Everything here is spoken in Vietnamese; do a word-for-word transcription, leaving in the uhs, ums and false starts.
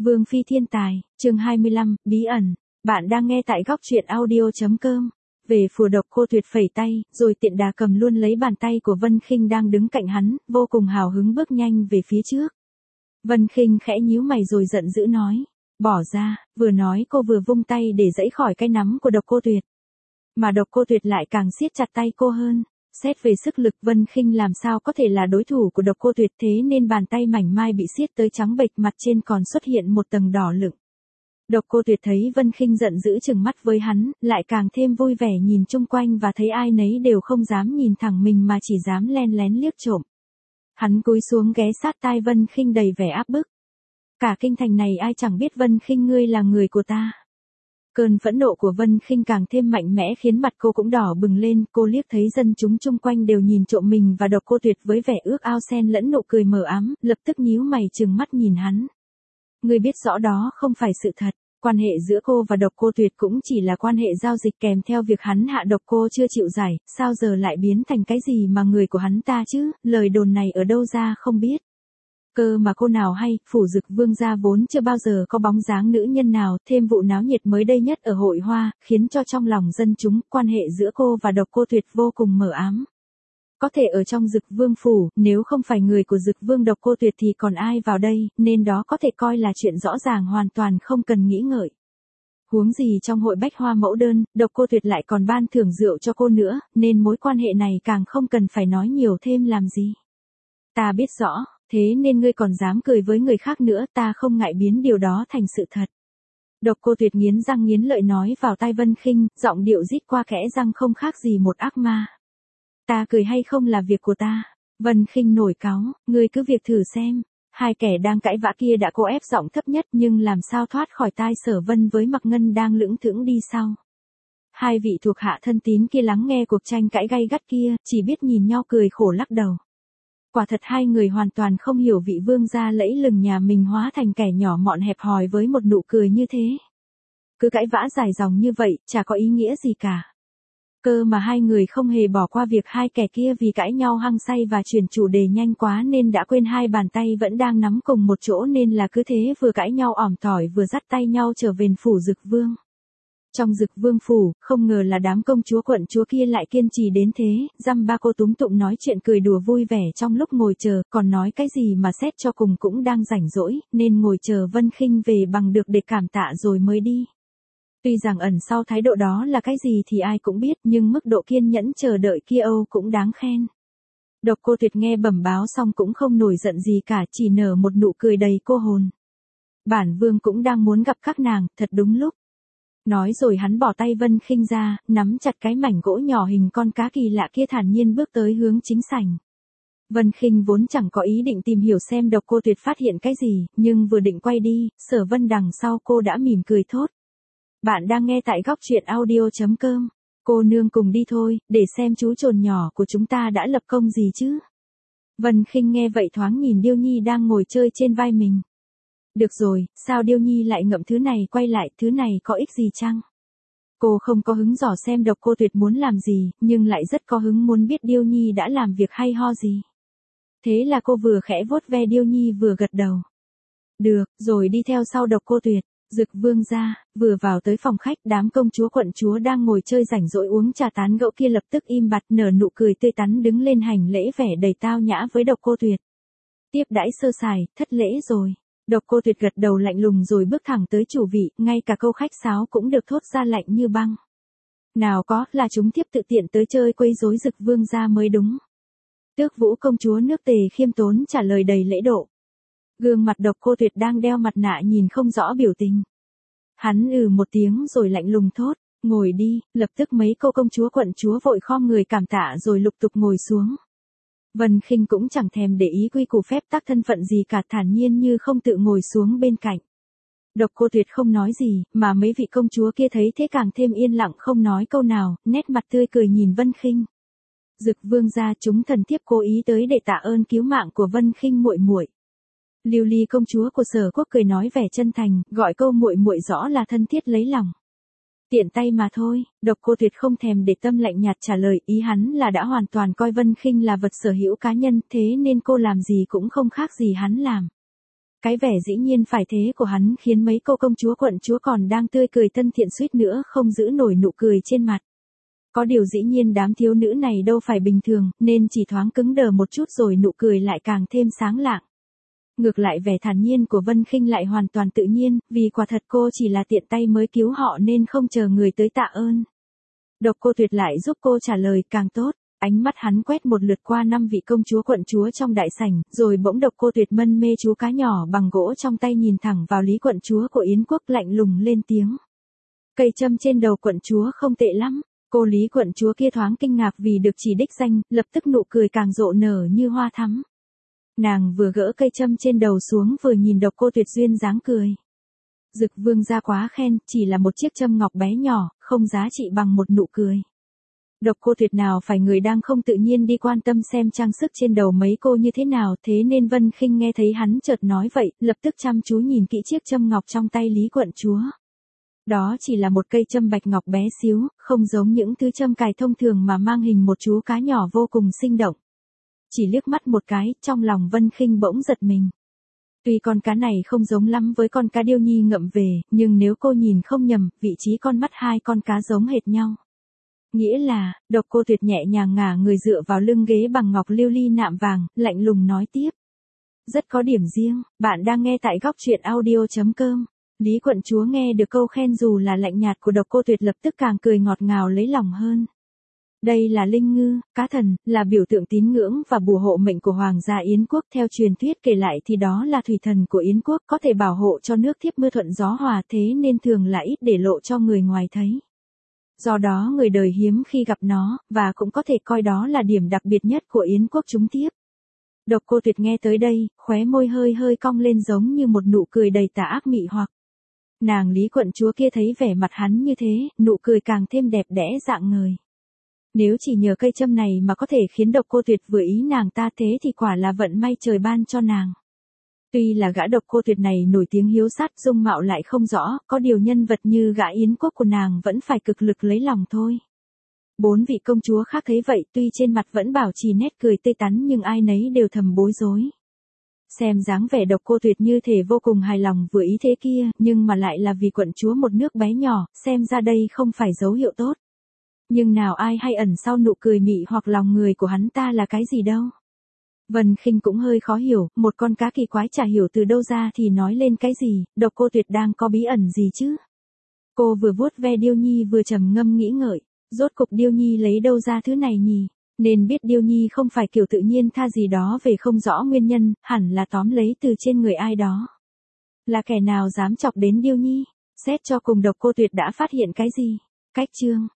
Vương phi thiên tài, chương hai mươi lăm, bí ẩn. Bạn đang nghe tại góc truyện audio chấm com. Về phù độc cô Tuyệt phẩy tay, rồi tiện đà cầm luôn lấy bàn tay của Vân Khinh đang đứng cạnh hắn, vô cùng hào hứng bước nhanh về phía trước. Vân Khinh khẽ nhíu mày rồi giận dữ nói, bỏ ra, vừa nói cô vừa vung tay để giãy khỏi cái nắm của độc cô Tuyệt. Mà độc cô Tuyệt lại càng siết chặt tay cô hơn. Xét về sức lực Vân Khinh làm sao có thể là đối thủ của độc cô Tuyệt, thế nên bàn tay mảnh mai bị siết tới trắng bệch, mặt trên còn xuất hiện một tầng đỏ lựng. Độc cô Tuyệt thấy Vân Khinh giận dữ trừng mắt với hắn, lại càng thêm vui vẻ nhìn chung quanh và thấy ai nấy đều không dám nhìn thẳng mình mà chỉ dám len lén liếc trộm. Hắn cúi xuống ghé sát tai Vân Khinh đầy vẻ áp bức. Cả kinh thành này ai chẳng biết Vân Khinh ngươi là người của ta. Cơn phẫn nộ của Vân Khinh càng thêm mạnh mẽ khiến mặt cô cũng đỏ bừng lên, cô liếc thấy dân chúng chung quanh đều nhìn trộm mình và độc cô Tuyệt với vẻ ước ao xen lẫn nụ cười mờ ám, lập tức nhíu mày trừng mắt nhìn hắn. Ngươi biết rõ đó không phải sự thật, quan hệ giữa cô và độc cô Tuyệt cũng chỉ là quan hệ giao dịch kèm theo việc hắn hạ độc cô chưa chịu giải, sao giờ lại biến thành cái gì mà người của hắn ta chứ, lời đồn này ở đâu ra không biết. Cơ mà cô nào hay, phủ Dực Vương gia vốn chưa bao giờ có bóng dáng nữ nhân nào, thêm vụ náo nhiệt mới đây nhất ở hội hoa, khiến cho trong lòng dân chúng, quan hệ giữa cô và độc cô Tuyệt vô cùng mờ ám. Có thể ở trong Dực Vương phủ, nếu không phải người của Dực Vương độc cô Tuyệt thì còn ai vào đây, nên đó có thể coi là chuyện rõ ràng hoàn toàn không cần nghĩ ngợi. Huống gì trong hội bách hoa mẫu đơn, độc cô Tuyệt lại còn ban thưởng rượu cho cô nữa, nên mối quan hệ này càng không cần phải nói nhiều thêm làm gì. Ta biết rõ. Thế nên ngươi còn dám cười với người khác nữa, ta không ngại biến điều đó thành sự thật. Độc cô Tuyệt nghiến răng nghiến lợi nói vào tai Vân Khinh, giọng điệu rít qua kẽ răng không khác gì một ác ma. Ta cười hay không là việc của ta. Vân Khinh nổi cáu, ngươi cứ việc thử xem. Hai kẻ đang cãi vã kia đã cố ép giọng thấp nhất nhưng làm sao thoát khỏi tai Sở Vân với Mặc Ngân đang lững thững đi sau. Hai vị thuộc hạ thân tín kia lắng nghe cuộc tranh cãi gay gắt kia, chỉ biết nhìn nhau cười khổ lắc đầu. Quả thật hai người hoàn toàn không hiểu vị vương gia lẫy lừng nhà mình hóa thành kẻ nhỏ mọn hẹp hòi với một nụ cười như thế. Cứ cãi vã dài dòng như vậy, chả có ý nghĩa gì cả. Cơ mà hai người không hề bỏ qua việc hai kẻ kia vì cãi nhau hăng say và chuyển chủ đề nhanh quá nên đã quên hai bàn tay vẫn đang nắm cùng một chỗ, nên là cứ thế vừa cãi nhau ỏm tỏi vừa dắt tay nhau trở về phủ Dực Vương. Trong Dực Vương phủ, không ngờ là đám công chúa quận chúa kia lại kiên trì đến thế, dăm ba cô túm tụm nói chuyện cười đùa vui vẻ trong lúc ngồi chờ, còn nói cái gì mà xét cho cùng cũng đang rảnh rỗi, nên ngồi chờ Vân Khinh về bằng được để cảm tạ rồi mới đi. Tuy rằng ẩn sau thái độ đó là cái gì thì ai cũng biết, nhưng mức độ kiên nhẫn chờ đợi kia Âu cũng đáng khen. Độc cô Tuyệt nghe bẩm báo xong cũng không nổi giận gì cả, chỉ nở một nụ cười đầy cô hồn. Bản vương cũng đang muốn gặp các nàng, thật đúng lúc. Nói rồi hắn bỏ tay Vân Khinh ra, nắm chặt cái mảnh gỗ nhỏ hình con cá kỳ lạ kia thản nhiên bước tới hướng chính sảnh. Vân Khinh vốn chẳng có ý định tìm hiểu xem độc cô Tuyệt phát hiện cái gì, nhưng vừa định quay đi, Sở Vân đằng sau cô đã mỉm cười thốt. Bạn đang nghe tại góc truyện audio chấm com. Cô nương cùng đi thôi, để xem chú trồn nhỏ của chúng ta đã lập công gì chứ. Vân Khinh nghe vậy thoáng nhìn Điêu Nhi đang ngồi chơi trên vai mình. Được rồi, sao Điêu Nhi lại ngậm thứ này quay lại, thứ này có ích gì chăng? Cô không có hứng dò xem độc cô Tuyệt muốn làm gì, nhưng lại rất có hứng muốn biết Điêu Nhi đã làm việc hay ho gì. Thế là cô vừa khẽ vuốt ve Điêu Nhi vừa gật đầu. Được, rồi đi theo sau độc cô Tuyệt. Dực Vương gia, vừa vào tới phòng khách, đám công chúa quận chúa đang ngồi chơi rảnh rỗi uống trà tán gẫu kia lập tức im bặt nở nụ cười tươi tắn đứng lên hành lễ vẻ đầy tao nhã với độc cô Tuyệt. Tiếp đãi sơ sài, thất lễ rồi. Độc cô Tuyệt gật đầu lạnh lùng rồi bước thẳng tới chủ vị, ngay cả câu khách sáo cũng được thốt ra lạnh như băng. Nào có, là chúng tiếp tự tiện tới chơi quấy rối Dực Vương gia mới đúng. Tước Vũ công chúa nước Tề khiêm tốn trả lời đầy lễ độ. Gương mặt độc cô Tuyệt đang đeo mặt nạ nhìn không rõ biểu tình. Hắn ừ một tiếng rồi lạnh lùng thốt, ngồi đi, lập tức mấy cô công chúa quận chúa vội khom người cảm tạ rồi lục tục ngồi xuống. Vân Khinh cũng chẳng thèm để ý quy củ phép tắc thân phận gì cả, thản nhiên như không tự ngồi xuống bên cạnh. Độc cô Tuyệt không nói gì, mà mấy vị công chúa kia thấy thế càng thêm yên lặng không nói câu nào, nét mặt tươi cười nhìn Vân Khinh. Dực Vương gia, chúng thần thiếp cố ý tới để tạ ơn cứu mạng của Vân Khinh muội muội. Lưu Ly công chúa của Sở Quốc cười nói vẻ chân thành, gọi câu muội muội rõ là thân thiết lấy lòng. Tiện tay mà thôi, độc cô Tuyệt không thèm để tâm lạnh nhạt trả lời, ý hắn là đã hoàn toàn coi Vân Khinh là vật sở hữu cá nhân, thế nên cô làm gì cũng không khác gì hắn làm. Cái vẻ dĩ nhiên phải thế của hắn khiến mấy cô công chúa quận chúa còn đang tươi cười thân thiện suýt nữa không giữ nổi nụ cười trên mặt. Có điều dĩ nhiên đám thiếu nữ này đâu phải bình thường, nên chỉ thoáng cứng đờ một chút rồi nụ cười lại càng thêm sáng lạng. Ngược lại vẻ thản nhiên của Vân Khinh lại hoàn toàn tự nhiên, vì quả thật cô chỉ là tiện tay mới cứu họ nên không chờ người tới tạ ơn. Độc Cô Tuyệt lại giúp cô trả lời càng tốt. Ánh mắt hắn quét một lượt qua năm vị công chúa quận chúa trong đại sảnh, rồi bỗng Độc Cô Tuyệt mân mê chú cá nhỏ bằng gỗ trong tay nhìn thẳng vào Lý quận chúa của Yến quốc lạnh lùng lên tiếng. Cây châm trên đầu quận chúa không tệ lắm. Cô Lý quận chúa kia thoáng kinh ngạc vì được chỉ đích danh, lập tức nụ cười càng rộ nở như hoa thắm. Nàng vừa gỡ cây châm trên đầu xuống vừa nhìn Độc Cô Tuyệt duyên dáng cười. Dực vương gia quá khen, chỉ là một chiếc châm ngọc bé nhỏ, không giá trị bằng một nụ cười. Độc Cô Tuyệt nào phải người đang không tự nhiên đi quan tâm xem trang sức trên đầu mấy cô như thế nào, thế nên Vân Khinh nghe thấy hắn chợt nói vậy, lập tức chăm chú nhìn kỹ chiếc châm ngọc trong tay Lý quận chúa. Đó chỉ là một cây châm bạch ngọc bé xíu, không giống những thứ châm cài thông thường mà mang hình một chú cá nhỏ vô cùng sinh động. Chỉ liếc mắt một cái, trong lòng Vân Khinh bỗng giật mình. Tuy con cá này không giống lắm với con cá điêu nhi ngậm về, nhưng nếu cô nhìn không nhầm, vị trí con mắt hai con cá giống hệt nhau. Nghĩa là, Độc Cô Tuyệt nhẹ nhàng ngả người dựa vào lưng ghế bằng ngọc lưu ly nạm vàng, lạnh lùng nói tiếp. Rất có điểm riêng, bạn đang nghe tại góc truyện audio chấm com. Lý quận chúa nghe được câu khen dù là lạnh nhạt của Độc Cô Tuyệt lập tức càng cười ngọt ngào lấy lòng hơn. Đây là linh ngư, cá thần, là biểu tượng tín ngưỡng và bùa hộ mệnh của Hoàng gia Yến quốc. Theo truyền thuyết kể lại thì đó là thủy thần của Yến quốc, có thể bảo hộ cho nước thiếp mưa thuận gió hòa, thế nên thường là ít để lộ cho người ngoài thấy. Do đó người đời hiếm khi gặp nó, và cũng có thể coi đó là điểm đặc biệt nhất của Yến quốc chúng tiếp. Độc Cô Tuyệt nghe tới đây, khóe môi hơi hơi cong lên giống như một nụ cười đầy tà ác mị hoặc. Nàng Lý quận chúa kia thấy vẻ mặt hắn như thế, nụ cười càng thêm đẹp đẽ rạng ngời. Nếu chỉ nhờ cây châm này mà có thể khiến Độc Cô Tuyệt vừa ý nàng ta thế thì quả là vận may trời ban cho nàng. Tuy là gã Độc Cô Tuyệt này nổi tiếng hiếu sát, dung mạo lại không rõ, có điều nhân vật như gã Yến quốc của nàng vẫn phải cực lực lấy lòng thôi. Bốn vị công chúa khác thấy vậy, tuy trên mặt vẫn bảo trì nét cười tươi tắn nhưng ai nấy đều thầm bối rối. Xem dáng vẻ Độc Cô Tuyệt như thể vô cùng hài lòng vừa ý thế kia, nhưng mà lại là vì quận chúa một nước bé nhỏ, xem ra đây không phải dấu hiệu tốt. Nhưng nào ai hay ẩn sau nụ cười mị hoặc lòng người của hắn ta là cái gì đâu. Vân Khinh cũng hơi khó hiểu, một con cá kỳ quái chả hiểu từ đâu ra thì nói lên cái gì, Độc Cô Tuyệt đang có bí ẩn gì chứ. Cô vừa vuốt ve Điêu Nhi vừa trầm ngâm nghĩ ngợi, rốt cục Điêu Nhi lấy đâu ra thứ này nhỉ, nên biết Điêu Nhi không phải kiểu tự nhiên tha gì đó về không rõ nguyên nhân, hẳn là tóm lấy từ trên người ai đó. Là kẻ nào dám chọc đến Điêu Nhi, xét cho cùng Độc Cô Tuyệt đã phát hiện cái gì. Cách chương